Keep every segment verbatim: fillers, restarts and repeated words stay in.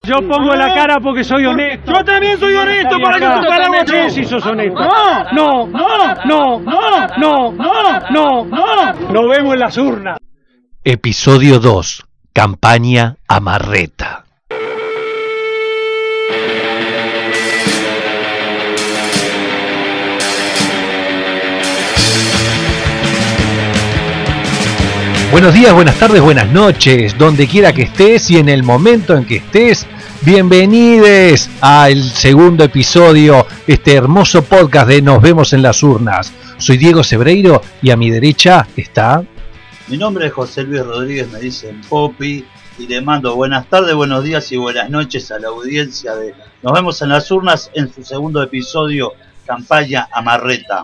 Yo pongo la cara porque soy honesto. Yo también soy honesto, ¿para qué tú paramos tú? No, si sos honesto. No, no, no, no, no, no, no, no, no. Nos vemos en las urnas. Episodio dos. Campaña Amarreta. Buenos días, buenas tardes, buenas noches, donde quiera que estés y en el momento en que estés, bienvenidos al segundo episodio, este hermoso podcast de Nos vemos en las urnas. Soy Diego Sebreiro y a mi derecha está... Mi nombre es José Luis Rodríguez, me dicen Popi, y le mando buenas tardes, buenos días y buenas noches a la audiencia de Nos vemos en las urnas en su segundo episodio, Campaña Amarreta.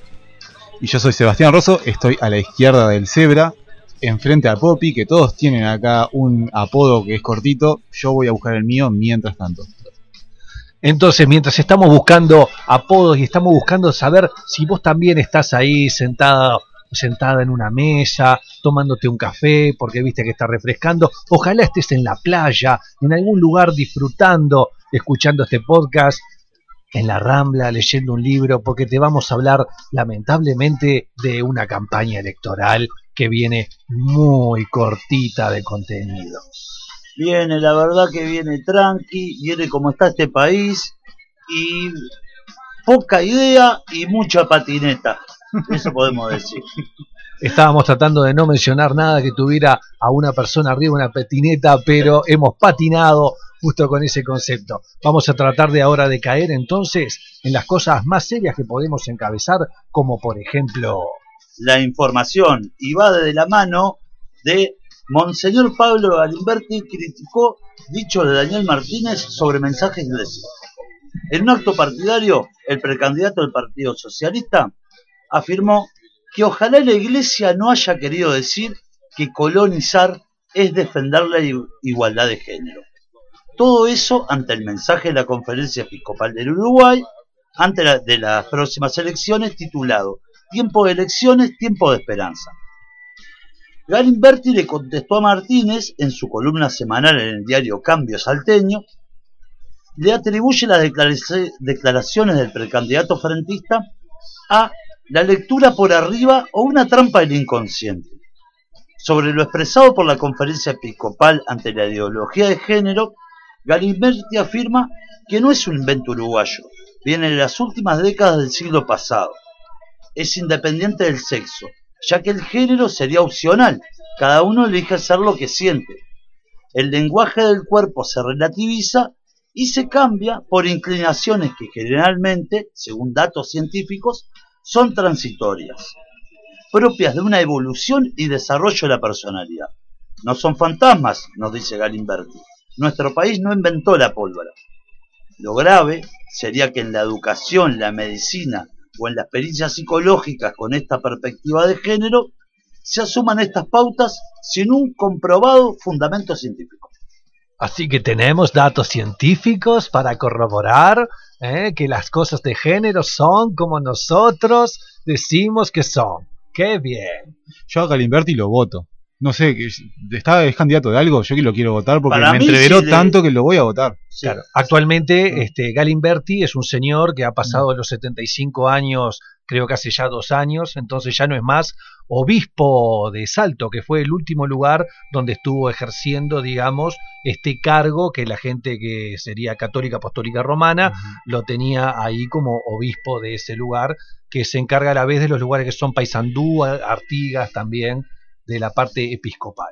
Y yo soy Sebastián Rosso, estoy a la izquierda del Zebra, enfrente a Popi, que todos tienen acá un apodo que es cortito. Yo voy a buscar el mío mientras tanto. Entonces, mientras estamos buscando apodos y estamos buscando saber si vos también estás ahí sentado, sentada en una mesa, tomándote un café, porque viste que está refrescando, ojalá estés en la playa, en algún lugar disfrutando, escuchando este podcast, en la Rambla, leyendo un libro, porque te vamos a hablar, lamentablemente, de una campaña electoral que viene muy cortita de contenido. Viene, la verdad que viene tranqui, viene como está este país, y poca idea y mucha patineta, eso podemos decir. Estábamos tratando de no mencionar nada que tuviera a una persona arriba una patineta, pero hemos patinado justo con ese concepto. Vamos a tratar de ahora de caer entonces en las cosas más serias que podemos encabezar, como por ejemplo... La información, y va de la mano de Monseñor Pablo Galimberti, criticó dicho de Daniel Martínez sobre mensaje iglesia. En un acto partidario, el precandidato del Partido Socialista afirmó que ojalá la iglesia no haya querido decir que colonizar es defender la igualdad de género. Todo eso ante el mensaje de la Conferencia Episcopal del Uruguay, ante la, de las próximas elecciones, titulado Tiempo de elecciones, tiempo de esperanza. Galimberti le contestó a Martínez en su columna semanal en el diario Cambio Salteño, le atribuye las declaraciones del precandidato frentista a la lectura por arriba o una trampa del inconsciente. Sobre lo expresado por la Conferencia Episcopal ante la ideología de género, Galimberti afirma que no es un invento uruguayo, viene de las últimas décadas del siglo pasado. Es independiente del sexo, ya que el género sería opcional, cada uno elige hacer lo que siente. El lenguaje del cuerpo se relativiza y se cambia por inclinaciones que generalmente, según datos científicos, son transitorias, propias de una evolución y desarrollo de la personalidad. No son fantasmas, nos dice Galimberti. Nuestro país no inventó la pólvora. Lo grave sería que en la educación, la medicina o en las pericias psicológicas con esta perspectiva de género se asuman estas pautas sin un comprobado fundamento científico. Así que tenemos datos científicos para corroborar ¿eh? que las cosas de género son como nosotros decimos que son. ¡Qué bien! Yo a Galimberti lo voto. No sé, está, es candidato de algo, yo que lo quiero votar porque Para me mí, entreveró sí, tanto que lo voy a votar. Sí. Claro, actualmente este, Galimberti es un señor que ha pasado los setenta y cinco años, creo que hace ya dos años, entonces ya no es más obispo de Salto, que fue el último lugar donde estuvo ejerciendo, digamos, este cargo que la gente que sería católica apostólica romana uh-huh. lo tenía ahí como obispo de ese lugar, que se encarga a la vez de los lugares que son Paysandú, Artigas también, de la parte episcopal.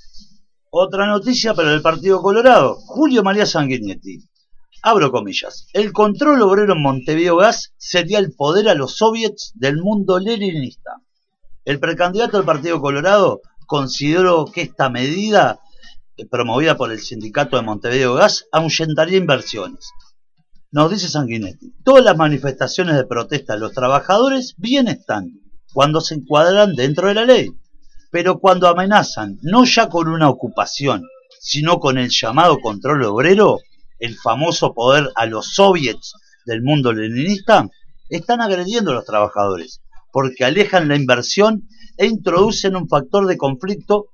Otra noticia para el Partido Colorado. Julio María Sanguinetti. Abro comillas. El control obrero en Montevideo Gas sería el poder a los soviets del mundo leninista. El precandidato del Partido Colorado consideró que esta medida, promovida por el sindicato de Montevideo Gas, ahuyentaría inversiones. Nos dice Sanguinetti. Todas las manifestaciones de protesta de los trabajadores bien están, cuando se encuadran dentro de la ley. Pero cuando amenazan, no ya con una ocupación, sino con el llamado control obrero, el famoso poder a los soviets del mundo leninista, están agrediendo a los trabajadores, porque alejan la inversión e introducen un factor de conflicto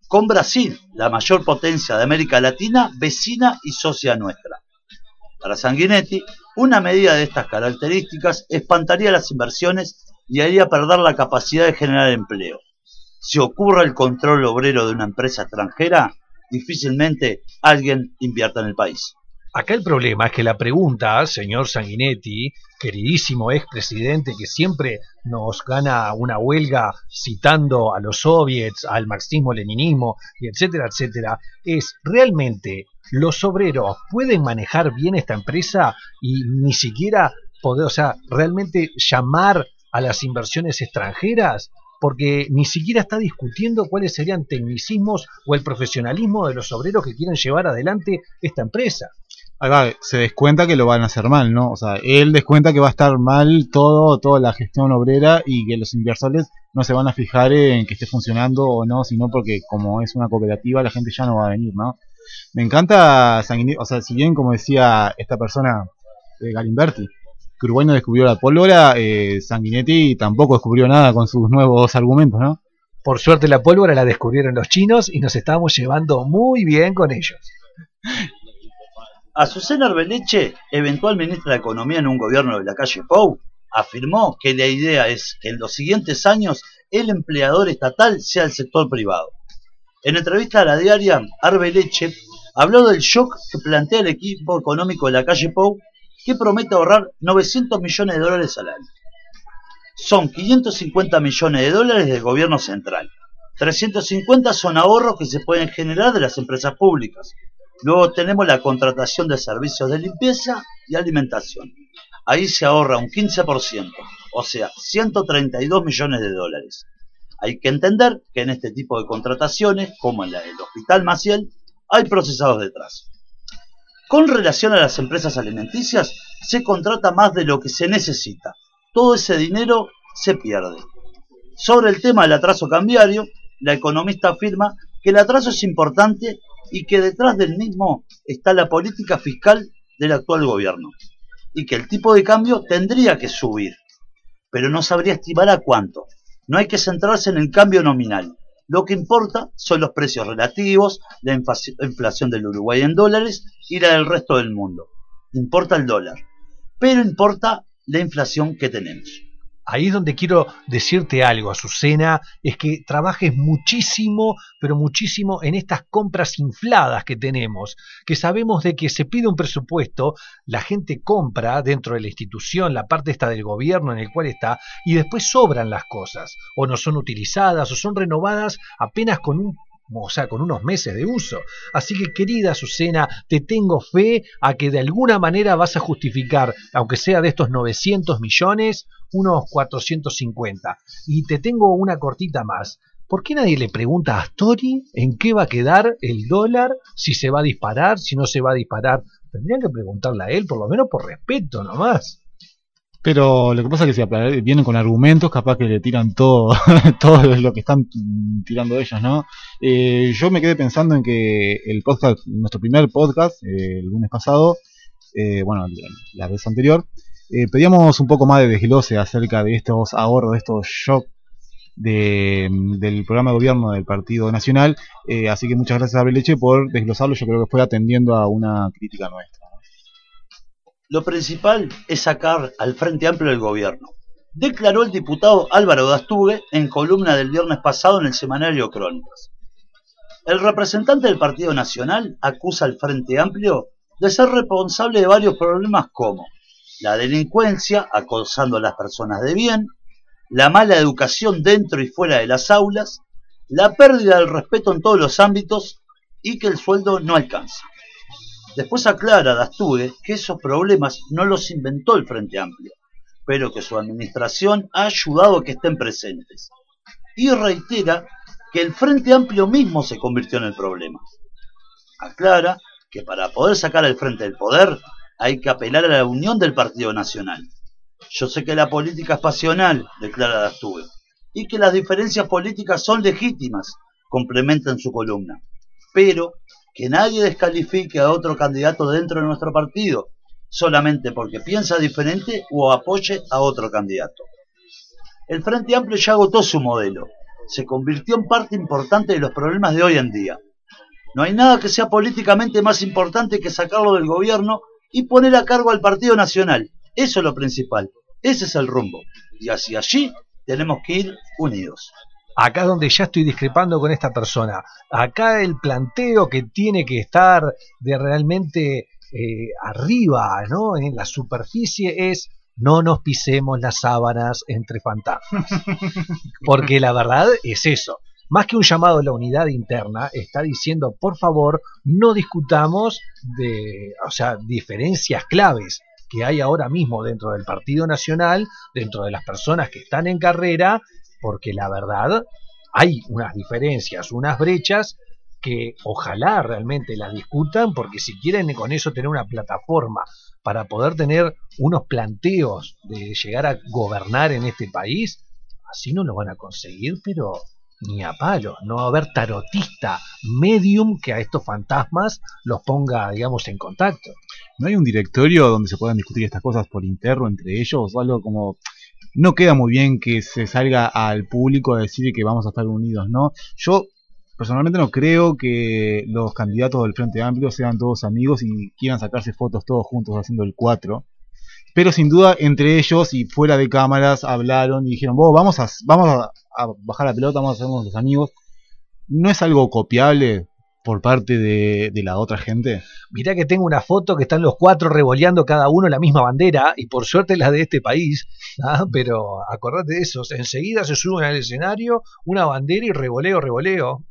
con Brasil, la mayor potencia de América Latina, vecina y socia nuestra. Para Sanguinetti, una medida de estas características espantaría las inversiones y haría perder la capacidad de generar empleo. Si ocurre el control obrero de una empresa extranjera, difícilmente alguien invierta en el país. Acá el problema es que la pregunta, señor Sanguinetti, queridísimo expresidente que siempre nos gana una huelga citando a los soviets, al marxismo-leninismo, y etcétera, etcétera, es ¿realmente los obreros pueden manejar bien esta empresa y ni siquiera poder, o sea, realmente llamar a las inversiones extranjeras? Porque ni siquiera está discutiendo cuáles serían tecnicismos o el profesionalismo de los obreros que quieren llevar adelante esta empresa. Acá se descuenta que lo van a hacer mal, ¿no? O sea, él descuenta que va a estar mal todo, toda la gestión obrera y que los inversores no se van a fijar en que esté funcionando o no, sino porque como es una cooperativa la gente ya no va a venir, ¿no? Me encanta Sanguinetti, o sea, si bien como decía esta persona, eh, Galimberti, que Uruguay no descubrió la pólvora, eh, Sanguinetti tampoco descubrió nada con sus nuevos argumentos, ¿no? Por suerte la pólvora la descubrieron los chinos y nos estamos llevando muy bien con ellos. Azucena Arbeleche, eventual ministra de Economía en un gobierno de la calle Pou, afirmó que la idea es que en los siguientes años el empleador estatal sea el sector privado. En entrevista a la diaria, Arbeleche habló del shock que plantea el equipo económico de la calle Pou, que promete ahorrar novecientos millones de dólares al año. Son quinientos cincuenta millones de dólares del gobierno central. trescientos cincuenta son ahorros que se pueden generar de las empresas públicas. Luego tenemos la contratación de servicios de limpieza y alimentación. Ahí se ahorra un quince por ciento, o sea, ciento treinta y dos millones de dólares. Hay que entender que en este tipo de contrataciones, como en la del Hospital Maciel, hay procesados detrás. Con relación a las empresas alimenticias, se contrata más de lo que se necesita. Todo ese dinero se pierde. Sobre el tema del atraso cambiario, la economista afirma que el atraso es importante y que detrás del mismo está la política fiscal del actual gobierno, y que el tipo de cambio tendría que subir, pero no sabría estimar a cuánto. No hay que centrarse en el cambio nominal. Lo que importa son los precios relativos, la inflación del Uruguay en dólares y la del resto del mundo. Importa el dólar, pero importa la inflación que tenemos. Ahí es donde quiero decirte algo, Azucena, es que trabajes muchísimo, pero muchísimo en estas compras infladas que tenemos, que sabemos de que se pide un presupuesto, la gente compra dentro de la institución, la parte esta del gobierno en el cual está, y después sobran las cosas, o no son utilizadas, o son renovadas apenas con un o sea, con unos meses de uso. Así que, querida Azucena, te tengo fe a que de alguna manera vas a justificar, aunque sea de estos novecientos millones, unos cuatrocientos cincuenta. Y te tengo una cortita más. ¿Por qué nadie le pregunta a Astori en qué va a quedar el dólar, si se va a disparar, si no se va a disparar? Tendrían que preguntarle a él, por lo menos por respeto nomás. Pero lo que pasa es que si vienen con argumentos, capaz que le tiran todo, todo lo que están tirando ellos, ¿no? Eh, yo me quedé pensando en que el podcast, nuestro primer podcast, eh, el lunes pasado, eh, bueno, la vez anterior, eh, pedíamos un poco más de desglose acerca de estos ahorros, de estos shocks de, del programa de gobierno del Partido Nacional, eh, así que muchas gracias a Arbeleche por desglosarlo. Yo creo que fue atendiendo a una crítica nuestra. Lo principal es sacar al Frente Amplio del gobierno, declaró el diputado Álvaro Dastugue en columna del viernes pasado en el semanario Crónicas. El representante del Partido Nacional acusa al Frente Amplio de ser responsable de varios problemas como la delincuencia, acosando a las personas de bien, la mala educación dentro y fuera de las aulas, la pérdida del respeto en todos los ámbitos y que el sueldo no alcanza. Después aclara Dastugue que esos problemas no los inventó el Frente Amplio, pero que su administración ha ayudado a que estén presentes. Y reitera que el Frente Amplio mismo se convirtió en el problema. Aclara que para poder sacar al Frente del poder hay que apelar a la unión del Partido Nacional. Yo sé que la política es pasional, declara Dastugue, y que las diferencias políticas son legítimas, complementa en su columna, pero que nadie descalifique a otro candidato dentro de nuestro partido, solamente porque piensa diferente o apoye a otro candidato. El Frente Amplio ya agotó su modelo. se convirtió en parte importante de los problemas de hoy en día. No hay nada que sea políticamente más importante que sacarlo del gobierno y poner a cargo al Partido Nacional. Eso es lo principal. Ese es el rumbo. Y hacia allí tenemos que ir unidos. Acá es donde ya estoy discrepando con esta persona. Acá el planteo que tiene que estar de realmente eh, arriba, ¿no?, en la superficie es: no nos pisemos las sábanas entre fantasmas. Porque la verdad es eso. Más que un llamado a la unidad interna, está diciendo, por favor, no discutamos de, o sea, diferencias claves que hay ahora mismo dentro del Partido Nacional, dentro de las personas que están en carrera, porque la verdad hay unas diferencias, unas brechas que ojalá realmente las discutan, porque si quieren con eso tener una plataforma para poder tener unos planteos de llegar a gobernar en este país, así no lo van a conseguir, pero ni a palo. No va a haber tarotista, medium que a estos fantasmas los ponga, digamos, en contacto. ¿No hay un directorio donde se puedan discutir estas cosas por interno entre ellos? O algo como... No queda muy bien que se salga al público a decir que vamos a estar unidos, ¿no? Yo personalmente no creo que los candidatos del Frente Amplio sean todos amigos y quieran sacarse fotos todos juntos haciendo el cuatro. Pero sin duda entre ellos y fuera de cámaras hablaron y dijeron, vos, vamos a, vamos a, a bajar la pelota, vamos a hacernos los amigos. ¿No es algo copiable por parte de, de la otra gente? Mirá que tengo una foto que están los cuatro revoleando cada uno la misma bandera, y por suerte la de este país, ¿ah? Pero acordate de eso, enseguida se suben al escenario una bandera y revoleo, revoleo.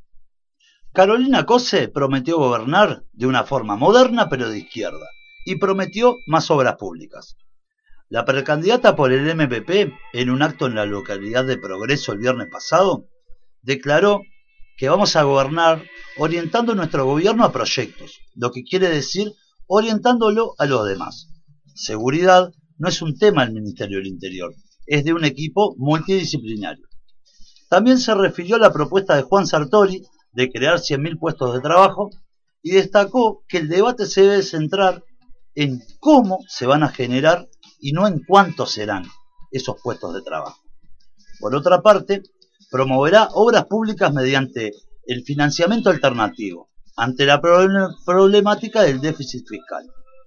Carolina Cose prometió gobernar de una forma moderna pero de izquierda, y prometió más obras públicas. La precandidata por el M P P, en un acto en la localidad de Progreso el viernes pasado, declaró que vamos a gobernar orientando nuestro gobierno a proyectos, lo que quiere decir orientándolo a los demás. Seguridad no es un tema del Ministerio del Interior, es de un equipo multidisciplinario. También se refirió a la propuesta de Juan Sartori de crear cien mil puestos de trabajo y destacó que el debate se debe centrar en cómo se van a generar y no en cuántos serán esos puestos de trabajo. Por otra parte, promoverá obras públicas mediante el financiamiento alternativo ante la problemática del déficit fiscal.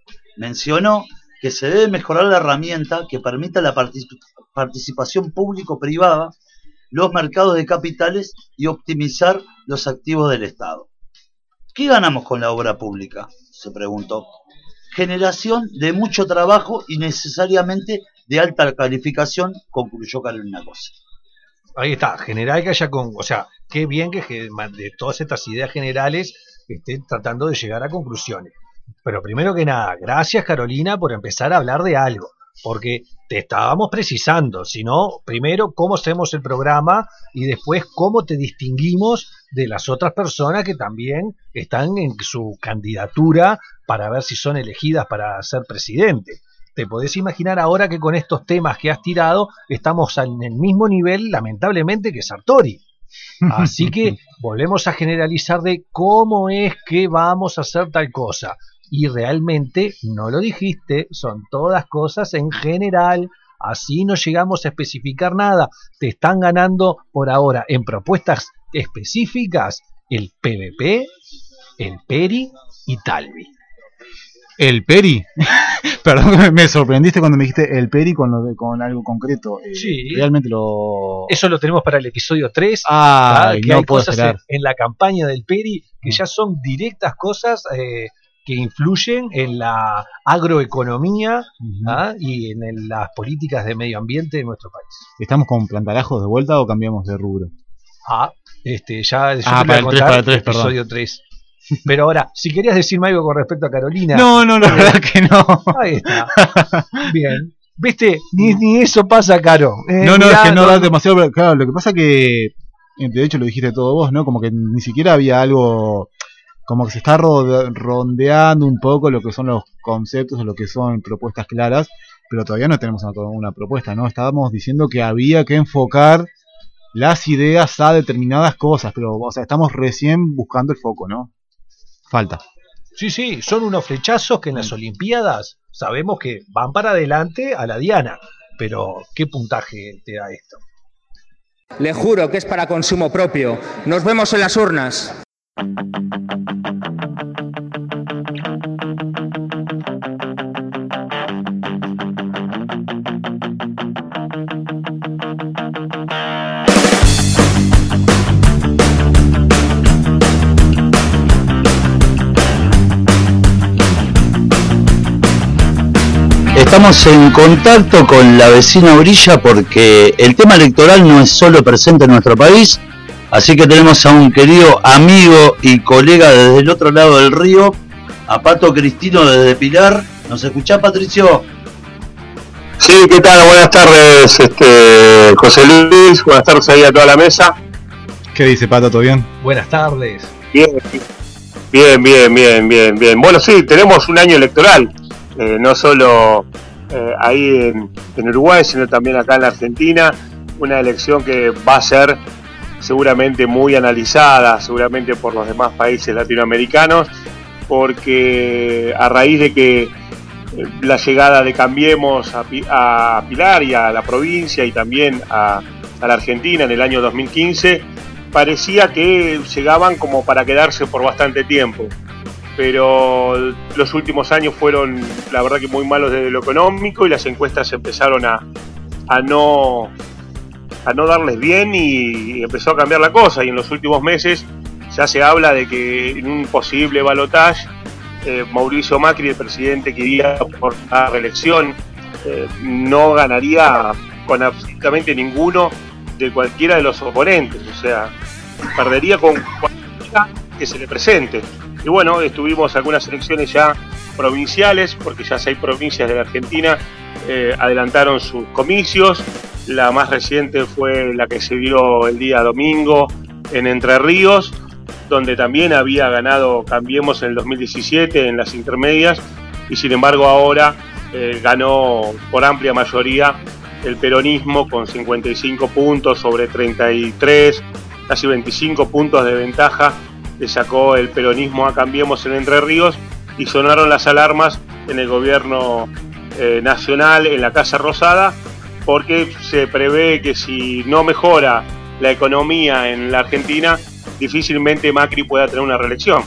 Mencionó que se debe mejorar la herramienta que permita la participación público-privada, los mercados de capitales y optimizar los activos del Estado. ¿Qué ganamos con la obra pública?, se preguntó. Generación de mucho trabajo y necesariamente de alta calificación, concluyó Carolina Cose. Ahí está, general que haya con, o sea, qué bien que de todas estas ideas generales estén tratando de llegar a conclusiones. Pero primero que nada, gracias Carolina por empezar a hablar de algo, porque te estábamos precisando, sino primero cómo hacemos el programa y después cómo te distinguimos de las otras personas que también están en su candidatura para ver si son elegidas para ser presidente. Te podés imaginar ahora que con estos temas que has tirado estamos en el mismo nivel, lamentablemente, que Sartori. Así que volvemos a generalizar de cómo es que vamos a hacer tal cosa. Y realmente no lo dijiste, son todas cosas en general, así no llegamos a especificar nada. Te están ganando por ahora en propuestas específicas el P V P, el Peri y Talvi. ¿El Peri? Perdón, me sorprendiste cuando me dijiste el Peri con, lo de, con algo concreto. Eh, sí. Realmente lo... Eso lo tenemos para el episodio tres. Ah, que no hay puedo cosas esperar. En, en la campaña del Peri que ya son directas cosas eh, que influyen en la agroeconomía uh-huh. ¿ah? y en el, las políticas de medio ambiente de nuestro país. ¿Estamos con plantarajos de vuelta o cambiamos de rubro? Ah, este, ya yo ah, te voy a contar el tres, episodio tres. Pero ahora, si querías decirme algo con respecto a Carolina... No, no, la verdad que no. Ahí está. Bien. ¿Viste? Ni, ni eso pasa, Caro. Eh, no, no, mirá, es que no, no da demasiado... Claro, lo que pasa que... De hecho lo dijiste todo vos, ¿no? Como que ni siquiera había algo... Como que se está rondeando un poco lo que son los conceptos o lo que son propuestas claras, pero todavía no tenemos una, una propuesta, ¿no? Estábamos diciendo que había que enfocar las ideas a determinadas cosas, pero, o sea, estamos recién buscando el foco, ¿no? Falta. Sí, sí, son unos flechazos que en las Olimpiadas sabemos que van para adelante a la diana, pero ¿qué puntaje te da esto? Le juro que es para consumo propio. Nos vemos en las urnas. Estamos en contacto con la vecina Orilla porque el tema electoral no es solo presente en nuestro país, así que tenemos a un querido amigo y colega desde el otro lado del río, a Pato Cristino desde Pilar. ¿Nos escuchás, Patricio? Sí, ¿qué tal? Buenas tardes, este, José Luis, buenas tardes ahí a toda la mesa. ¿Qué dice, Pato? ¿Todo bien? Buenas tardes. Bien, bien, bien, bien, bien, bien. Bueno, sí, tenemos un año electoral. Eh, no solo eh, ahí en, en Uruguay, sino también acá en la Argentina, una elección que va a ser seguramente muy analizada, seguramente por los demás países latinoamericanos, porque a raíz de que eh, la llegada de Cambiemos a, a Pilar y a la provincia y también a, a la Argentina en el año dos mil quince, parecía que llegaban como para quedarse por bastante tiempo. Pero los últimos años fueron, la verdad, que muy malos desde lo económico y las encuestas empezaron a, a, no, a no darles bien y empezó a cambiar la cosa. Y en los últimos meses ya se habla de que en un posible balotaje, eh, Mauricio Macri, el presidente que iría por la reelección, eh, no ganaría con absolutamente ninguno de cualquiera de los oponentes. O sea, perdería con cualquiera que se le presente. Y bueno, estuvimos algunas elecciones ya provinciales, porque ya seis provincias de la Argentina eh, adelantaron sus comicios. La más reciente fue la que se dio el día domingo en Entre Ríos, donde también había ganado Cambiemos en el dos mil diecisiete en las intermedias, y sin embargo ahora eh, ganó por amplia mayoría el peronismo con cincuenta y cinco puntos sobre treinta y tres, casi veinticinco puntos de ventaja. Le sacó el peronismo a Cambiemos en Entre Ríos y sonaron las alarmas en el gobierno eh, nacional, en la Casa Rosada, porque se prevé que si no mejora la economía en la Argentina, difícilmente Macri pueda tener una reelección.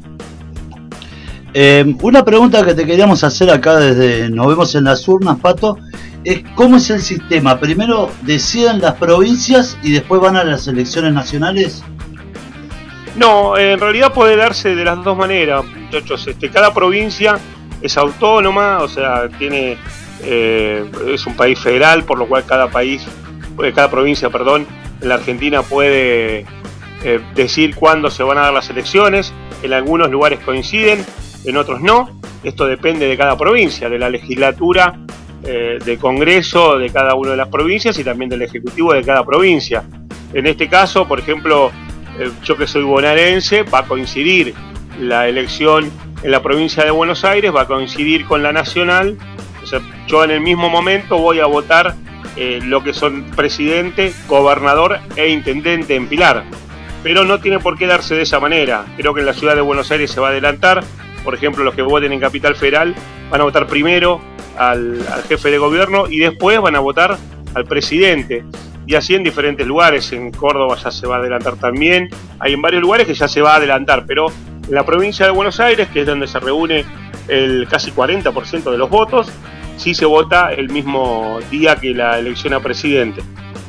Eh, una pregunta que te queríamos hacer acá desde Nos Vemos en las Urnas, Pato, es ¿cómo es el sistema? ¿Primero deciden las provincias y después van a las elecciones nacionales? No, en realidad puede darse de las dos maneras, muchachos. Este, cada provincia es autónoma, o sea, tiene eh, es un país federal, por lo cual cada país, cada provincia, perdón, en la Argentina puede eh, decir cuándo se van a dar las elecciones. En algunos lugares coinciden, en otros no. Esto depende de cada provincia, de la legislatura, eh, del Congreso de cada una de las provincias y también del Ejecutivo de cada provincia. En este caso, por ejemplo, yo que soy bonaerense, va a coincidir la elección en la provincia de Buenos Aires, va a coincidir con la nacional. O sea, yo en el mismo momento voy a votar eh, lo que son presidente, gobernador e intendente en Pilar. Pero no tiene por qué darse de esa manera. Creo que en la ciudad de Buenos Aires se va a adelantar. Por ejemplo, los que voten en Capital Federal van a votar primero al, al jefe de gobierno y después van a votar al presidente. Y así en diferentes lugares. En Córdoba ya se va a adelantar también. Hay en varios lugares que ya se va a adelantar, pero en la provincia de Buenos Aires, que es donde se reúne el casi cuarenta por ciento de los votos, sí se vota el mismo día que la elección a presidente.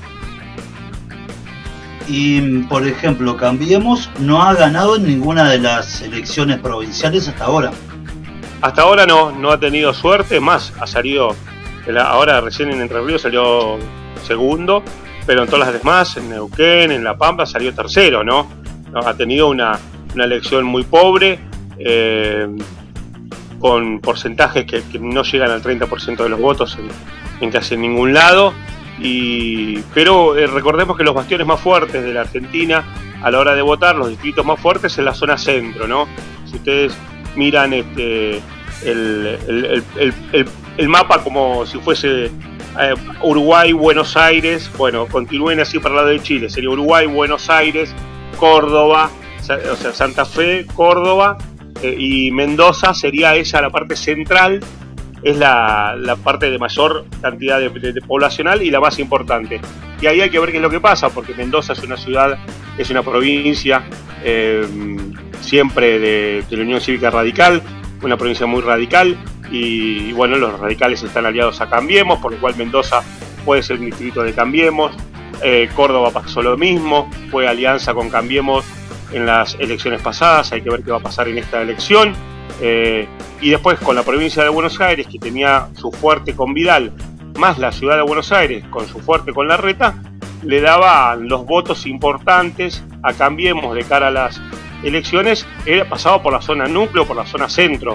Y, por ejemplo, Cambiemos no ha ganado en ninguna de las elecciones provinciales hasta ahora. Hasta ahora no, no ha tenido suerte, es más, ha salido, ahora recién en Entre Ríos salió segundo, pero en todas las demás, en Neuquén, en La Pampa, salió tercero, ¿no? Ha tenido una, una elección muy pobre, eh, con porcentajes que, que no llegan al treinta por ciento de los votos en, en casi ningún lado, y, pero eh, recordemos que los bastiones más fuertes de la Argentina a la hora de votar, los distritos más fuertes en la zona centro, ¿no? Si ustedes miran este, el, el, el, el, el, el mapa como si fuese Eh, Uruguay, Buenos Aires, bueno, continúen así para el lado de Chile, sería Uruguay, Buenos Aires, Córdoba, o sea, Santa Fe, Córdoba eh, y Mendoza sería esa la parte central es la, la parte de mayor cantidad de, de, de poblacional y la más importante. Y ahí hay que ver qué es lo que pasa, porque Mendoza es una ciudad, es una provincia eh, siempre de, de la Unión Cívica Radical, una provincia muy radical, y, y bueno, los radicales están aliados a Cambiemos, por lo cual Mendoza puede ser un distrito de Cambiemos. eh, Córdoba pasó lo mismo, fue alianza con Cambiemos en las elecciones pasadas, hay que ver qué va a pasar en esta elección. Eh, y después con la provincia de Buenos Aires, que tenía su fuerte con Vidal, más la ciudad de Buenos Aires con su fuerte con Larreta, le daba los votos importantes a Cambiemos de cara a las elecciones. Era pasado por la zona núcleo, por la zona centro,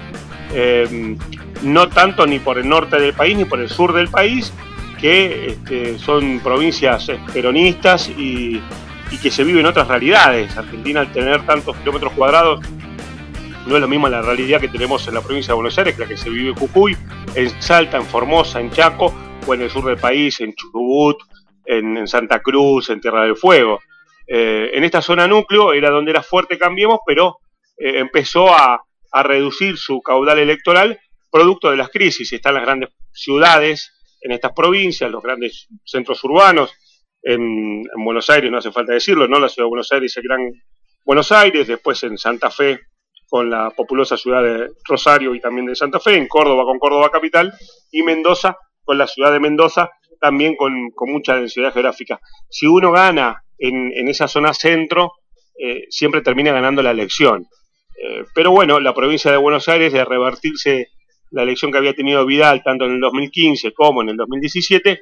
eh, no tanto ni por el norte del país ni por el sur del país, que este, son provincias peronistas y, y que se viven otras realidades. Argentina, al tener tantos kilómetros cuadrados, no es lo mismo la realidad que tenemos en la provincia de Buenos Aires, que la que se vive en Jujuy, en Salta, en Formosa, en Chaco, o en el sur del país, en Chubut, en, en Santa Cruz, en Tierra del Fuego. Eh, en esta zona núcleo era donde era fuerte Cambiemos, pero eh, empezó a, a reducir su caudal electoral producto de las crisis. Están las grandes ciudades en estas provincias, los grandes centros urbanos, en, en Buenos Aires, no hace falta decirlo, ¿no? La ciudad de Buenos Aires, el Gran Buenos Aires, después en Santa Fe, con la populosa ciudad de Rosario y también de Santa Fe, en Córdoba con Córdoba capital, y Mendoza con la ciudad de Mendoza, también con, con mucha densidad geográfica. Si uno gana en, en esa zona centro, eh, siempre termina ganando la elección. Eh, pero bueno, la provincia de Buenos Aires, de revertirse la elección que había tenido Vidal, tanto en el dos mil quince como en el dos mil diecisiete,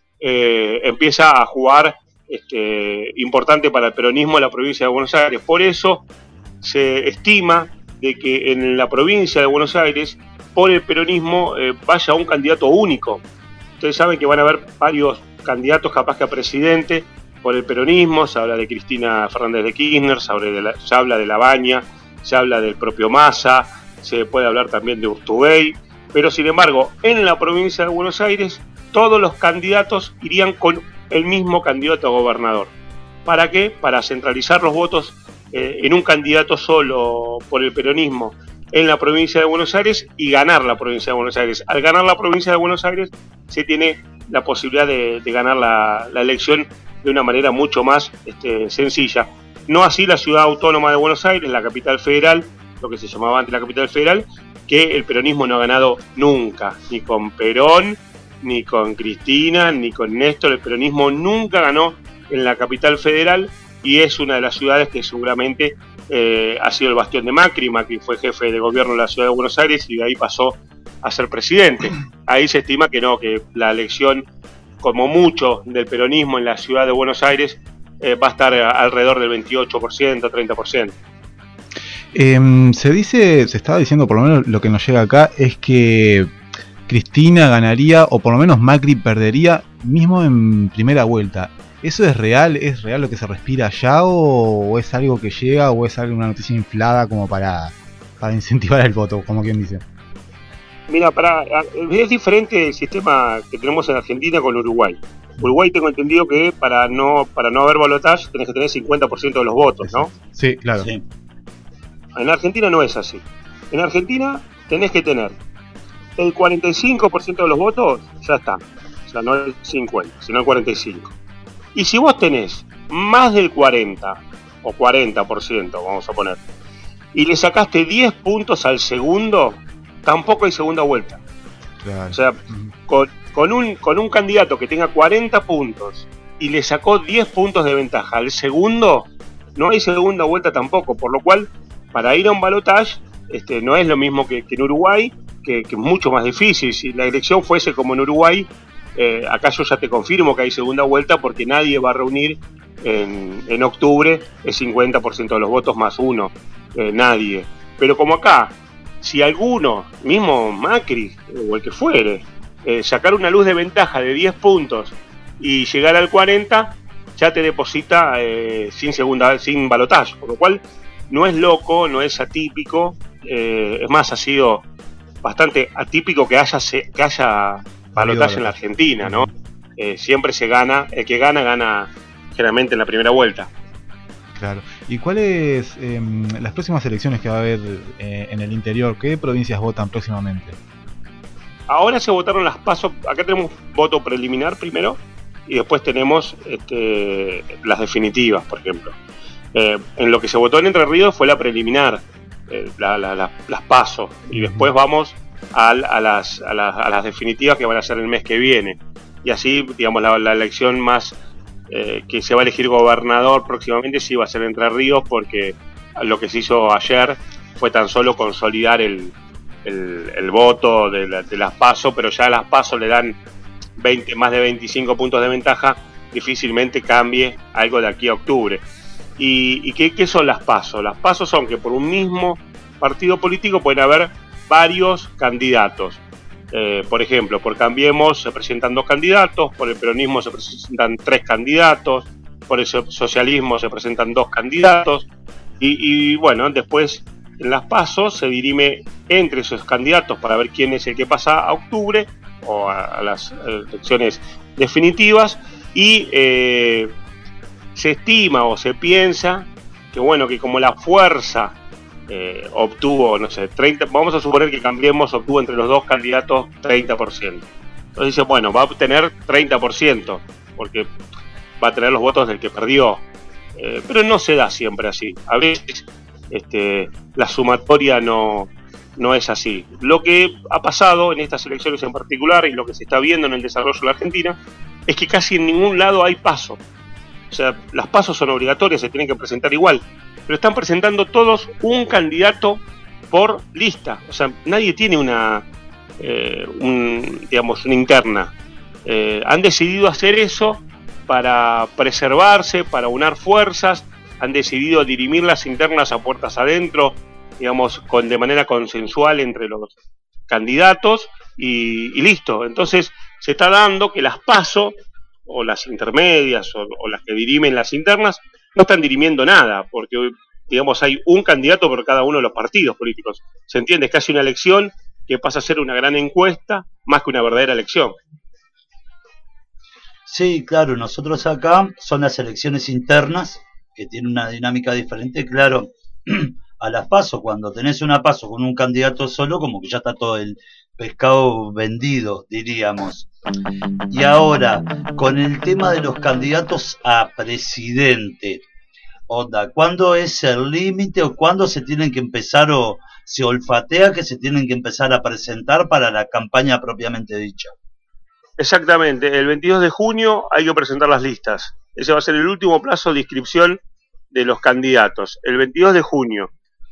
eh, empieza a jugar este, importante para el peronismo en la provincia de Buenos Aires. Por eso se estima de que en la provincia de Buenos Aires, por el peronismo, eh, vaya un candidato único. Ustedes saben que van a haber varios candidatos capaz que a presidente por el peronismo. Se habla de Cristina Fernández de Kirchner, se habla de, la, se habla de Labaña, se habla del propio Massa, se puede hablar también de Urtubey, pero sin embargo, en la provincia de Buenos Aires, todos los candidatos irían con el mismo candidato a gobernador. ¿Para qué? Para centralizar los votos eh, en un candidato solo por el peronismo en la provincia de Buenos Aires y ganar la provincia de Buenos Aires. Al ganar la provincia de Buenos Aires, se tiene la posibilidad de, de ganar la, la elección de una manera mucho más este, sencilla. No así la ciudad autónoma de Buenos Aires, la capital federal, lo que se llamaba antes la capital federal, que el peronismo no ha ganado nunca, ni con Perón, ni con Cristina, ni con Néstor. El peronismo nunca ganó en la capital federal y es una de las ciudades que seguramente eh, ha sido el bastión de Macri. Macri fue jefe de gobierno de la ciudad de Buenos Aires y de ahí pasó a ser presidente. Ahí se estima que no, que la elección, como mucho, del peronismo en la ciudad de Buenos Aires eh, va a estar alrededor del veintiocho por ciento, treinta por ciento. Eh, se dice, se estaba diciendo, por lo menos lo que nos llega acá, es que Cristina ganaría, o por lo menos Macri perdería, mismo en primera vuelta. ¿Eso es real? ¿Es real lo que se respira allá? ¿O, o es algo que llega? ¿O es alguna noticia inflada como para, para incentivar el voto, como quien dice? Mira, para, es diferente el sistema que tenemos en Argentina con Uruguay. Uruguay tengo entendido que para no para no haber balotaje tenés que tener cincuenta por ciento de los votos, ¿no? Sí, claro. Sí. En Argentina no es así. En Argentina tenés que tener el cuarenta y cinco por ciento de los votos, ya está. O sea, no el cincuenta, sino el cuarenta y cinco. Y si vos tenés más del cuarenta o cuarenta por ciento, vamos a poner, y le sacaste diez puntos al segundo, tampoco hay segunda vuelta. Claro. O sea, con, con, un, con un candidato que tenga cuarenta puntos y le sacó diez puntos de ventaja al segundo, no hay segunda vuelta tampoco, por lo cual, para ir a un balotaje, este, no es lo mismo que, que en Uruguay, que, que es mucho más difícil. Si la elección fuese como en Uruguay, eh, acá yo ya te confirmo que hay segunda vuelta, porque nadie va a reunir en, en octubre el cincuenta por ciento de los votos más uno, eh, nadie. Pero como acá, si alguno, mismo Macri o el que fuere, eh, sacar una luz de ventaja de diez puntos y llegar al cuarenta, ya te deposita eh, sin segunda, sin balotaje, por lo cual no es loco, no es atípico, eh, es más, ha sido bastante atípico que haya que haya balotaje en la Argentina, ¿no? Eh, siempre se gana, el que gana, gana generalmente en la primera vuelta. Claro. ¿Y cuáles eh, las próximas elecciones que va a haber eh, en el interior? ¿Qué provincias votan próximamente? ahora se votaron las PASO, acá tenemos voto preliminar primero y después tenemos este, las definitivas, por ejemplo. Eh, en lo que se votó en Entre Ríos fue la preliminar, eh, la, la, la, las PASO, y después vamos a, a, las, a, las, a las definitivas que van a ser el mes que viene. Y así, digamos, la, la elección más eh, que se va a elegir gobernador próximamente sí va a ser Entre Ríos, porque lo que se hizo ayer fue tan solo consolidar el, el, el voto de, la, de las PASO, pero ya a las PASO le dan veinte, más de veinticinco puntos de ventaja, difícilmente cambie algo de aquí a octubre. ¿Y, y qué, qué son las PASO? Las PASO son que por un mismo partido político pueden haber varios candidatos. Eh, por ejemplo, por Cambiemos se presentan dos candidatos, por el peronismo se presentan tres candidatos, por el socialismo se presentan dos candidatos, y, y bueno, después en las PASO se dirime entre esos candidatos para ver quién es el que pasa a octubre o a, a las elecciones definitivas, y eh, se estima o se piensa que bueno, que como la fuerza eh, obtuvo, no sé, treinta, vamos a suponer que Cambiemos obtuvo entre los dos candidatos treinta por ciento. Entonces dice, bueno, va a obtener treinta por ciento, porque va a tener los votos del que perdió. Eh, pero no se da siempre así. A veces este, la sumatoria no, no es así. Lo que ha pasado en estas elecciones en particular y lo que se está viendo en el desarrollo de la Argentina es que casi en ningún lado hay PASO. O sea, las PASO son obligatorias, se tienen que presentar igual, pero están presentando todos un candidato por lista. O sea, nadie tiene una, eh, un, digamos, una interna. Eh, han decidido hacer eso para preservarse, para unar fuerzas, han decidido dirimir las internas a puertas adentro, digamos, con, de manera consensual entre los candidatos y, y listo. Entonces se está dando que las PASO, o las intermedias, o, o las que dirimen las internas, no están dirimiendo nada, porque, digamos, hay un candidato por cada uno de los partidos políticos. Se entiende, es casi una elección que pasa a ser una gran encuesta, más que una verdadera elección. Sí, claro, nosotros acá son las elecciones internas, que tienen una dinámica diferente, claro, a las PASO. Cuando tenés una PASO con un candidato solo, como que ya está todo el pescado vendido, diríamos. Y ahora, con el tema de los candidatos a presidente, onda, ¿cuándo es el límite o cuándo se tienen que empezar o se olfatea que se tienen que empezar a presentar para la campaña propiamente dicha? Exactamente, el veintidós de junio hay que presentar las listas. Ese va a ser el último plazo de inscripción de los candidatos. El veintidós de junio.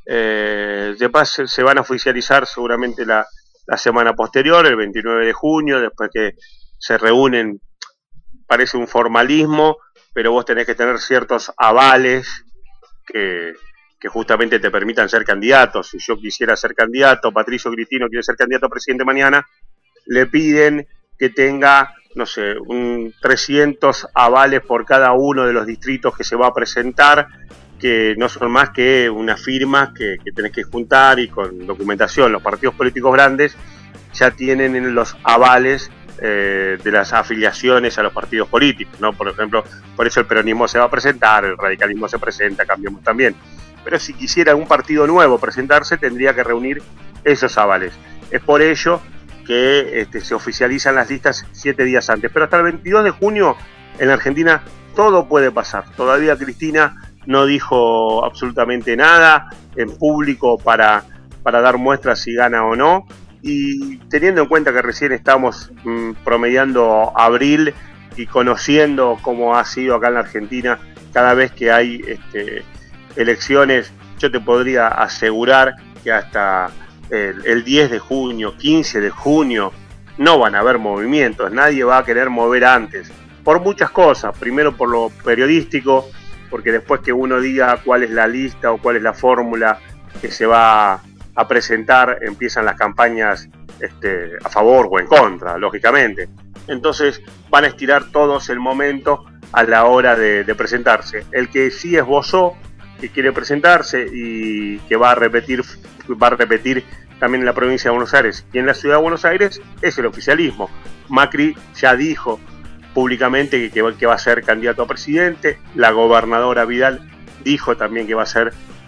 Eh, de paso, se van a oficializar seguramente la, la semana posterior, el veintinueve de junio, después que se reúnen. Parece un formalismo, pero vos tenés que tener ciertos avales que, que justamente te permitan ser candidatos. Si yo quisiera ser candidato, Patricio Cristino quiere ser candidato a presidente mañana, le piden que tenga, no sé, un trescientos avales por cada uno de los distritos que se va a presentar, que no son más que unas firmas que, que tenés que juntar y con documentación. Los partidos políticos grandes ya tienen en los avales eh, de las afiliaciones a los partidos políticos, ¿no? Por ejemplo, por eso el peronismo se va a presentar, el radicalismo se presenta, Cambiemos también. Pero si quisiera un partido nuevo presentarse, tendría que reunir esos avales. Es por ello que este, se oficializan las listas siete días antes. Pero hasta el veintidós de junio en la Argentina todo puede pasar. Todavía Cristina no dijo absolutamente nada en público para, para dar muestras si gana o no. Y teniendo en cuenta que recién estamos mmm, promediando abril y conociendo cómo ha sido acá en la Argentina cada vez que hay este, elecciones, yo te podría asegurar que hasta El, el diez de junio, quince de junio, no van a haber movimientos, nadie va a querer mover antes, por muchas cosas. Primero por lo periodístico, porque después que uno diga cuál es la lista o cuál es la fórmula que se va a presentar, empiezan las campañas este, a favor o en contra, lógicamente. Entonces van a estirar todos el momento a la hora de, de presentarse. El que sí esbozó que quiere presentarse y que va a repetir va a repetir también en la provincia de Buenos Aires y en la ciudad de Buenos Aires es el oficialismo. Macri ya dijo públicamente que, que, que va a ser candidato a presidente, la gobernadora Vidal dijo también que va a ser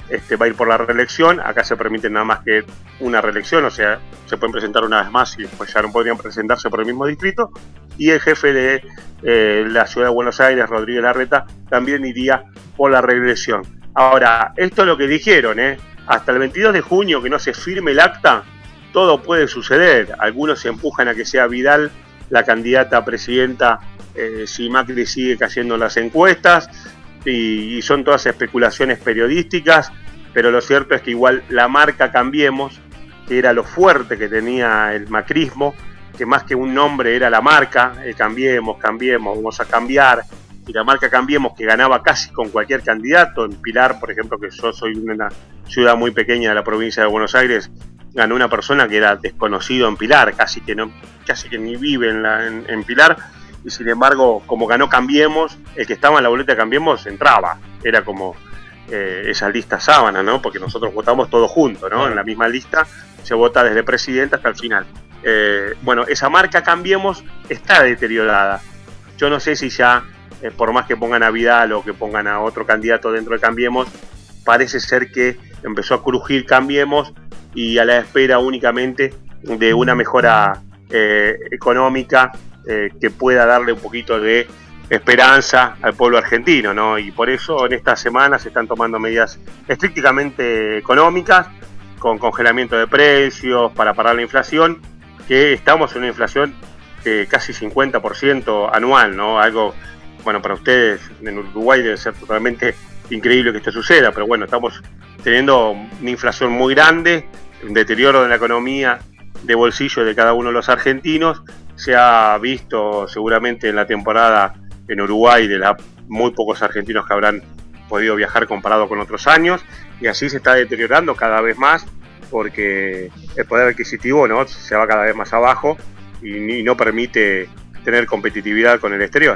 este, va a ir por la reelección. Acá se permite nada más que una reelección, o sea, se pueden presentar una vez más y pues ya no podrían presentarse por el mismo distrito. Y el jefe de eh, la ciudad de Buenos Aires, Rodríguez Larreta, también iría por la reelección. Ahora, esto es lo que dijeron, ¿eh? Hasta el veintidós de junio que no se firme el acta, todo puede suceder. Algunos se empujan a que sea Vidal la candidata a presidenta eh, si Macri sigue cayendo en las encuestas, y, y son todas especulaciones periodísticas, pero lo cierto es que igual la marca Cambiemos, que era lo fuerte que tenía el macrismo, que más que un nombre era la marca, el Cambiemos, Cambiemos, vamos a cambiar, y la marca Cambiemos que ganaba casi con cualquier candidato. En Pilar, por ejemplo, que yo soy una ciudad muy pequeña de la provincia de Buenos Aires, ganó una persona que era desconocido en Pilar, casi que no, casi que ni vive en, la, en, en Pilar, y sin embargo, como ganó Cambiemos, el que estaba en la boleta de Cambiemos entraba, era como eh, esa lista sábana, ¿no? Porque nosotros votamos todos juntos, ¿no? En la misma lista se vota desde presidente hasta el final. Eh, bueno, esa marca Cambiemos está deteriorada. Yo no sé si ya, eh, por más que pongan a Vidal o que pongan a otro candidato dentro de Cambiemos, parece ser que empezó a crujir Cambiemos, y a la espera únicamente de una mejora eh, económica eh, que pueda darle un poquito de esperanza al pueblo argentino, ¿no? Y por eso en estas semanas se están tomando medidas estrictamente económicas, con congelamiento de precios para parar la inflación, que estamos en una inflación de casi cincuenta por ciento anual, ¿no? Algo, bueno, para ustedes en Uruguay debe ser totalmente increíble que esto suceda, pero bueno, estamos teniendo una inflación muy grande, un deterioro de la economía de bolsillo de cada uno de los argentinos. Se ha visto seguramente en la temporada en Uruguay de los muy pocos argentinos que habrán podido viajar comparado con otros años, y así se está deteriorando cada vez más, porque el poder adquisitivo, ¿no?, se va cada vez más abajo y, y no permite tener competitividad con el exterior.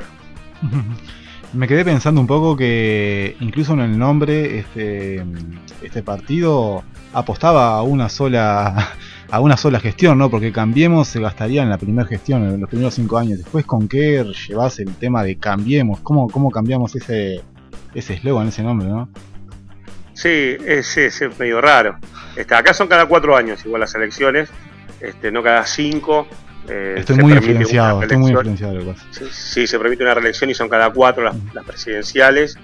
Me quedé pensando un poco que incluso en el nombre este, este partido apostaba a una sola a una sola gestión, ¿no? Porque Cambiemos se gastaría en la primera gestión, en los primeros cinco años. Después, ¿con qué llevas el tema de Cambiemos? ¿Cómo, cómo cambiamos ese ese eslogan, ese nombre, no? Sí, es, es, es medio raro. Este, acá son cada cuatro años igual las elecciones, este, no cada cinco. Eh, estoy muy influenciado, estoy muy influenciado de lo que pasa. Sí, sí, se permite una reelección y son cada cuatro las, las presidenciales.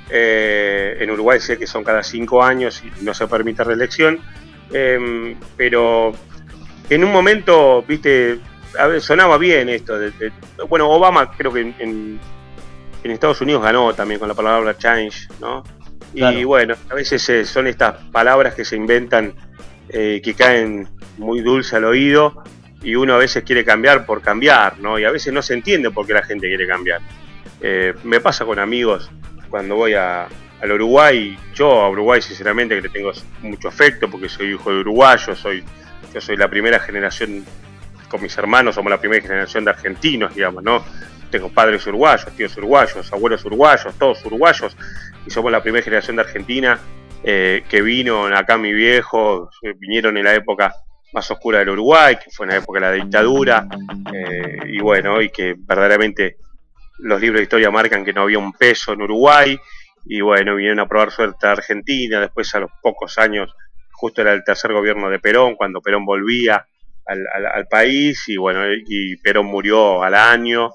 Eh, en Uruguay sé que son cada cinco años y no se permite reelección. Eh, pero en un momento, viste, a ver, sonaba bien esto. De, de, bueno, Obama creo que en, en, en Estados Unidos ganó también con la palabra change, ¿no? Claro. Y bueno, a veces eh, son estas palabras que se inventan, eh, que caen muy dulce al oído, y uno a veces quiere cambiar por cambiar, ¿no? Y a veces no se entiende por qué la gente quiere cambiar. Eh, me pasa con amigos cuando voy a, al Uruguay. Yo a Uruguay sinceramente que le tengo mucho afecto porque soy hijo de uruguayo, soy, yo soy la primera generación, con mis hermanos somos la primera generación de argentinos, digamos, ¿no? Tengo padres uruguayos, tíos uruguayos, abuelos uruguayos, todos uruguayos, y somos la primera generación de Argentina eh, que vino acá. Mi viejo, vinieron en la época más oscura del Uruguay, que fue en la época de la dictadura, eh, y bueno, y que verdaderamente los libros de historia marcan que no había un peso en Uruguay, y bueno, vinieron a probar suerte a Argentina. Después, a los pocos años, justo era el tercer gobierno de Perón, cuando Perón volvía al, al, al país, y bueno, y Perón murió al año,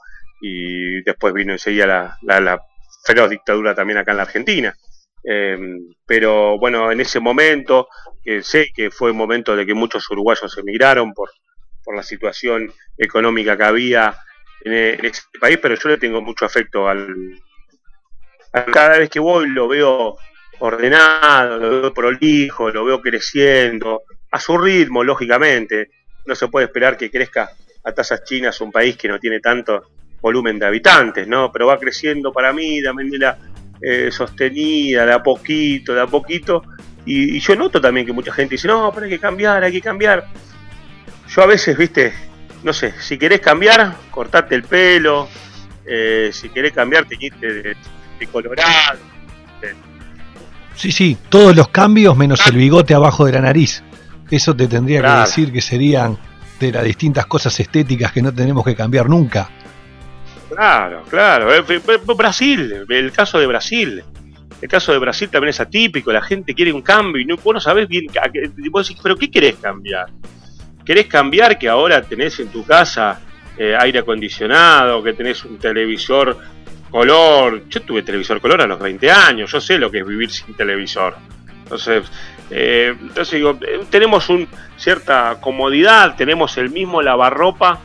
y después vino enseguida la, la, la feroz dictadura también acá en la Argentina. Eh, pero bueno, en ese momento, que sé que fue un momento de que muchos uruguayos emigraron por, por la situación económica que había en, en ese país, pero yo le tengo mucho afecto al, al cada vez que voy lo veo ordenado, lo veo prolijo, lo veo creciendo a su ritmo, lógicamente. No se puede esperar que crezca a tasas chinas un país que no tiene tanto volumen de habitantes, ¿no? Pero va creciendo para mí de manera eh, sostenida, de a poquito, de a poquito, y, y yo noto también que mucha gente dice, no, pero hay que cambiar, hay que cambiar. Yo a veces, viste, no sé, si querés cambiar, cortate el pelo, eh, si querés cambiar, teñite de, de colorado. De... Sí, sí, todos los cambios menos el bigote abajo de la nariz. Eso te tendría claro. que decir que serían de las distintas cosas estéticas que no tenemos que cambiar nunca. Claro, claro. Brasil, el caso de Brasil. el caso de Brasil también es atípico, la gente quiere un cambio y no, vos no sabés bien, vos decís, pero ¿qué querés cambiar? ¿Querés cambiar que ahora tenés en tu casa eh, aire acondicionado, que tenés un televisor color? Yo tuve televisor color a los veinte años, yo sé lo que es vivir sin televisor. Entonces, eh, entonces digo, eh, tenemos un, cierta comodidad, tenemos el mismo lavarropa,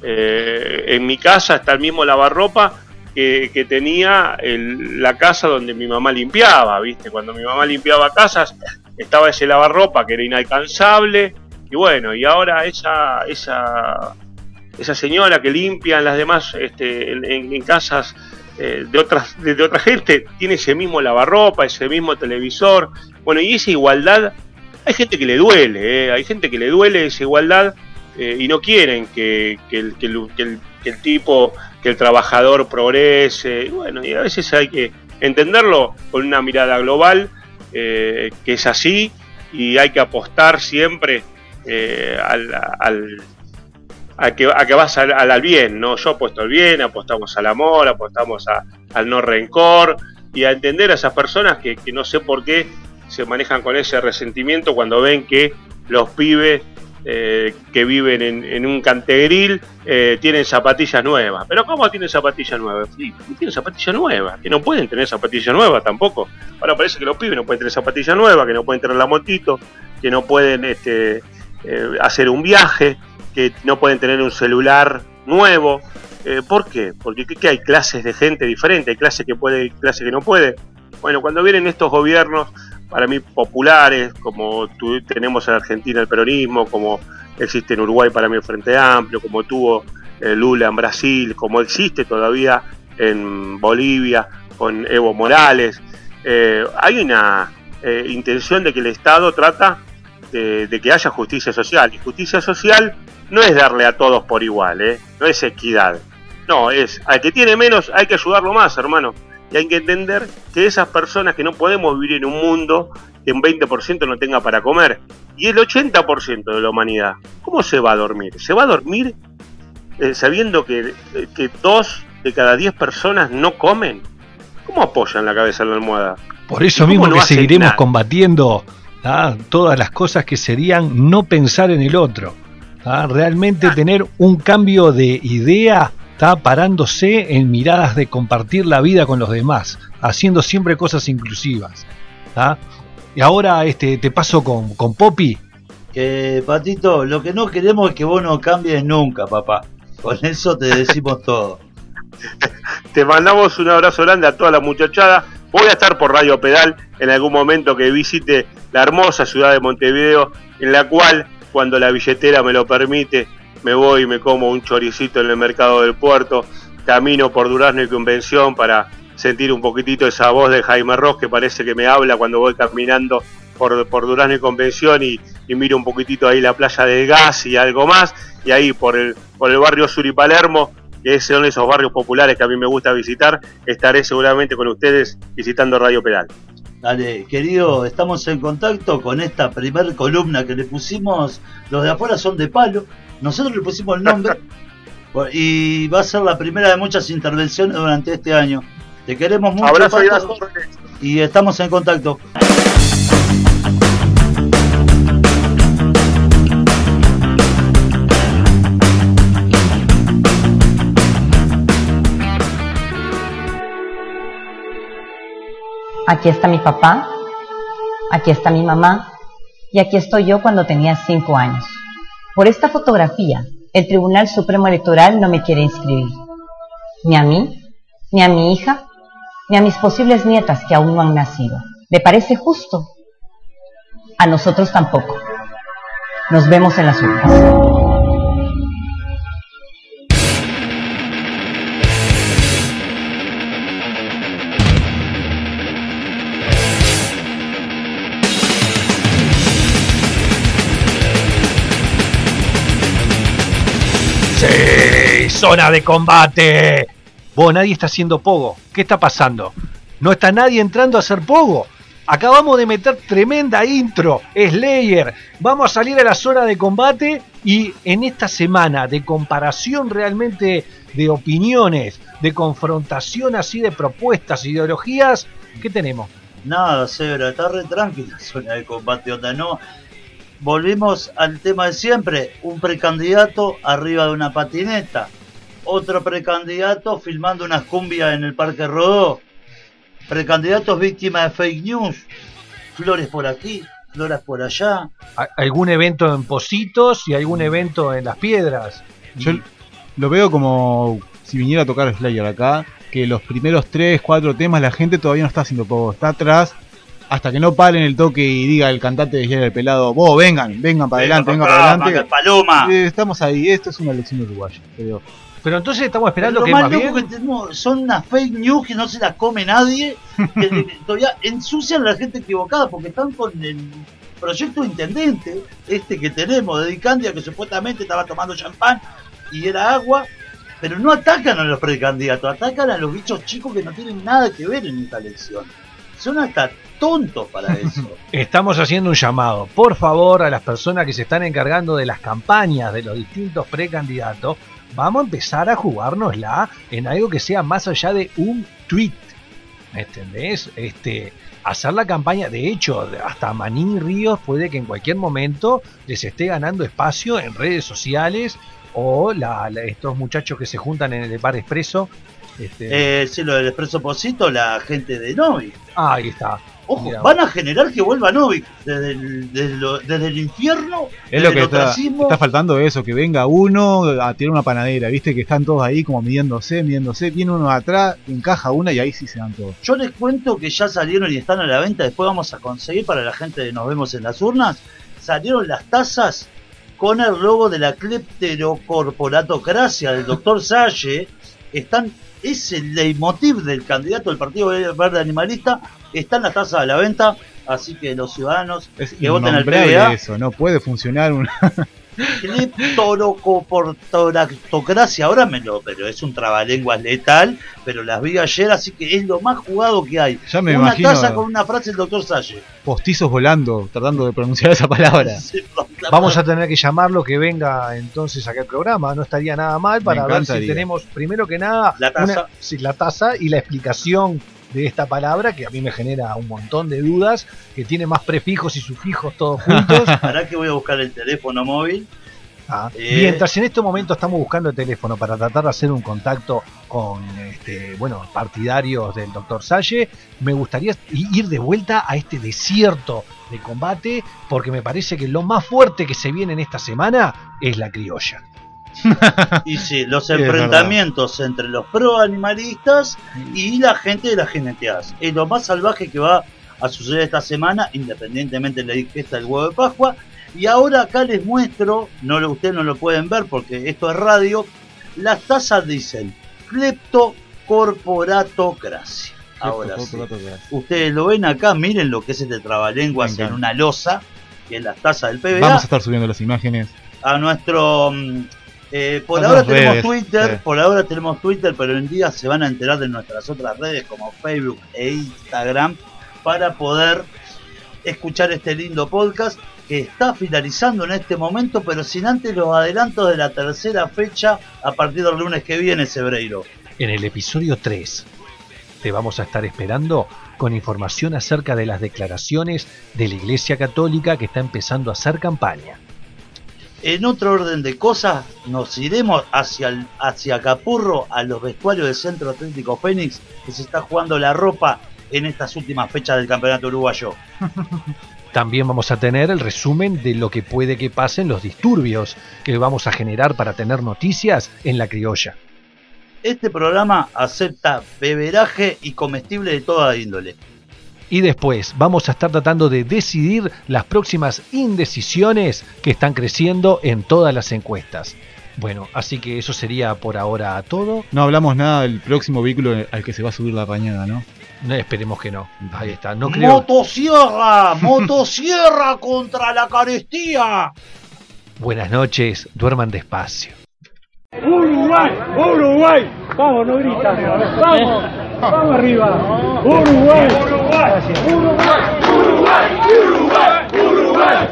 eh, en mi casa está el mismo lavarropa que, que tenía el, la casa donde mi mamá limpiaba, ¿viste? Cuando mi mamá limpiaba casas, estaba ese lavarropa que era inalcanzable, y bueno, y ahora esa, esa, esa señora que limpia en las demás, este, en, en, en casas eh, de otras, de, de otra gente, tiene ese mismo lavarropa, ese mismo televisor. Bueno, y esa igualdad, hay gente que le duele, ¿eh? Hay gente que le duele esa igualdad eh, y no quieren que, que, el, que, el, que, el, que el tipo, que el trabajador progrese. Y bueno, y a veces hay que entenderlo con una mirada global, eh, que es así, y hay que apostar siempre eh, al, al, a, que, a que vas al, al bien, ¿no? Yo apuesto al bien, apostamos al amor, apostamos a, al no rencor, y a entender a esas personas que, que no sé por qué se manejan con ese resentimiento cuando ven que los pibes eh, que viven en, en un cantegril eh, tienen zapatillas nuevas. ¿Pero cómo tienen zapatillas nuevas? Sí, tienen zapatillas nuevas, que no pueden tener zapatillas nuevas tampoco. Ahora parece que los pibes no pueden tener zapatillas nuevas, que no pueden tener la motito, que no pueden este, eh, hacer un viaje, que no pueden tener un celular nuevo. Eh, ¿Por qué? Porque ¿qué, qué hay clases de gente diferente, hay clases que puede y clases que no puede. Bueno, cuando vienen estos gobiernos, para mí populares, como tu, tenemos en Argentina el peronismo, como existe en Uruguay para mí el Frente Amplio, como tuvo eh, Lula en Brasil, como existe todavía en Bolivia con Evo Morales, eh, hay una eh, intención de que el Estado trata de, de que haya justicia social, y justicia social no es darle a todos por igual, ¿eh? No es equidad, no, es al que tiene menos hay que ayudarlo más, hermano. Y hay que entender que esas personas, que no podemos vivir en un mundo que un veinte por ciento no tenga para comer, y el ochenta por ciento de la humanidad, ¿cómo se va a dormir? ¿Se va a dormir eh, sabiendo que, eh, que dos de cada diez personas no comen? ¿Cómo apoyan la cabeza en la almohada? Por eso mismo no que seguiremos nada? combatiendo ¿ah? todas las cosas que serían no pensar en el otro, ¿ah? realmente ah. tener un cambio de idea, está parándose en miradas de compartir la vida con los demás, haciendo siempre cosas inclusivas. ¿Ah? Y ahora este, te paso con, con Poppy. Que, Patito, lo que no queremos es que vos no cambies nunca, papá. Con eso te decimos todo. Te mandamos un abrazo grande a toda la muchachada. Voy a estar por Radio Pedal en algún momento que visite la hermosa ciudad de Montevideo, en la cual, cuando la billetera me lo permite, me voy y me como un choricito en el mercado del puerto, camino por Durazno y Convención para sentir un poquitito esa voz de Jaime Ross que parece que me habla cuando voy caminando por, por Durazno y Convención, y, y miro un poquitito ahí la playa del Gas y algo más, y ahí por el, por el barrio Sur y Palermo, que son esos barrios populares que a mí me gusta visitar, estaré seguramente con ustedes visitando Radio Pedal. Dale, querido, estamos en contacto con esta primer columna que le pusimos. Los de afuera son de palo, nosotros le pusimos el nombre y va a ser la primera de muchas intervenciones durante este año. Te queremos mucho, abrazo Pato, y estamos en contacto. Aquí está mi papá, aquí está mi mamá, y aquí estoy yo cuando tenía cinco años. Por esta fotografía, el Tribunal Supremo Electoral no me quiere inscribir. Ni a mí, ni a mi hija, ni a mis posibles nietas que aún no han nacido. ¿Le parece justo? A nosotros tampoco. Nos vemos en las urnas. ¡Sí! ¡Zona de combate! Vos, nadie está haciendo pogo. ¿Qué está pasando? ¿No está nadie entrando a hacer pogo? Acabamos de meter tremenda intro, Slayer. Vamos a salir a la zona de combate y en esta semana de comparación realmente de opiniones, de confrontación así de propuestas, ideologías, ¿qué tenemos? Nada, Zebra, está re tranquila la zona de combate, onda, no. Volvimos al tema de siempre, un precandidato arriba de una patineta, otro precandidato filmando unas cumbias en el Parque Rodó, precandidatos víctimas de fake news, flores por aquí, flores por allá. Algún evento en Positos y algún evento en Las Piedras. Yo lo veo como si viniera a tocar Slayer acá, que los primeros tres, cuatro temas la gente todavía no está haciendo poco, está atrás, hasta que no paren el toque y diga el cantante de Slayer el pelado, vos vengan, vengan para adelante, vengan para adelante. Paloma. Eh, estamos ahí, esto es una elección uruguaya, creo. Pero entonces estamos esperando Pero que lo más más bien... loco que tenemos son unas fake news que no se las come nadie, que, que todavía ensucian a la gente equivocada porque están con el proyecto intendente este que tenemos de Dicandia, que supuestamente estaba tomando champán y era agua, pero no atacan a los precandidatos, atacan a los bichos chicos que no tienen nada que ver en esta elección. Son hasta tontos para eso. Estamos haciendo un llamado, por favor, a las personas que se están encargando de las campañas de los distintos precandidatos. Vamos a empezar a jugárnosla en algo que sea más allá de un tweet. ¿Me entendés? Este, hacer la campaña, de hecho, hasta Manini Ríos puede que en cualquier momento les esté ganando espacio en redes sociales, o la, la, estos muchachos que se juntan en el Bar Expreso. Este... Eh, sí, lo del Expreso Posito, la gente de Novi. Ah, ahí está. Ojo, Mira, van a generar que vuelva Novi desde el, desde, lo, desde el infierno. Es lo que está, está faltando eso, que venga uno a tirar una panadera, viste que están todos ahí como midiéndose, midiéndose, viene uno atrás, encaja una y ahí sí se dan todos. Yo les cuento que ya salieron y están a la venta, después vamos a conseguir para la gente de Nos Vemos en las Urnas, salieron las tazas con el logo de la cleptocorporatocracia del doctor Salle, están, es el leitmotiv del candidato del Partido Verde Animalista, están las tazas a la venta, así que los ciudadanos es que voten al P V A, eso, no puede funcionar una cleptocorporatocracia, ahora me lo, pero es un trabalenguas letal, pero las vi ayer, así que es lo más jugado que hay. Ya me una imagino taza con una frase del doctor Salle. Postizos volando, tratando de pronunciar esa palabra. Sí, vamos a tener que llamarlo que venga entonces acá al programa, no estaría nada mal para ver si tenemos, primero que nada, la taza. Una, sí, la taza y la explicación de esta palabra, que a mí me genera un montón de dudas, que tiene más prefijos y sufijos todos juntos. ¿Para que voy a buscar el teléfono móvil? Ah, eh. Mientras en este momento estamos buscando el teléfono para tratar de hacer un contacto con este, bueno, partidarios del doctor Salle, me gustaría ir de vuelta a este desierto de combate, porque me parece que lo más fuerte que se viene en esta semana es la criolla. Y sí, los enfrentamientos entre los pro animalistas y la gente de las jineteadas es lo más salvaje que va a suceder esta semana, independientemente de la ingesta del huevo de Pascua. Y ahora acá les muestro, no lo, ustedes no lo pueden ver porque esto es radio, las tazas dicen cleptocorporatocracia. Ahora sí, ustedes lo ven acá, miren lo que es este trabalenguas en una losa, que es la taza del P V A. Vamos a estar subiendo las imágenes a nuestro... Eh, por a ahora tenemos redes, Twitter, sí. por ahora tenemos Twitter, pero en día se van a enterar de nuestras otras redes como Facebook e Instagram para poder escuchar este lindo podcast que está finalizando en este momento, pero sin antes los adelantos de la tercera fecha a partir del lunes que viene, Sebreiro. En el episodio tres te vamos a estar esperando con información acerca de las declaraciones de la Iglesia Católica que está empezando a hacer campaña. En otro orden de cosas, nos iremos hacia, el, hacia Capurro, a los vestuarios del Centro Atlético Fénix, que se está jugando la ropa en estas últimas fechas del campeonato uruguayo. También vamos a tener el resumen de lo que puede que pasen los disturbios que vamos a generar para tener noticias en la criolla. Este programa acepta beberaje y comestible de toda índole. Y después vamos a estar tratando de decidir las próximas indecisiones que están creciendo en todas las encuestas. Bueno, así que eso sería por ahora todo. No hablamos nada del próximo vehículo al que se va a subir la pañada, ¿no? No, esperemos que no. Ahí está. No creo... ¡Motosierra! ¡Motosierra contra la carestía! Buenas noches, duerman despacio. ¡Uruguay! ¡Uruguay! Vamos, no gritan. ¡Vamos! ¡Vamos arriba! ¡Uruguay! ¡Uruguay! ¡Uruguay! ¡Uruguay! ¡Uruguay! ¡Uruguay!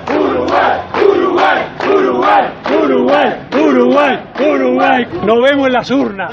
¡Uruguay! ¡Uruguay! ¡Uruguay! ¡Uruguay! ¡Uruguay! ¡Nos vemos en las urnas!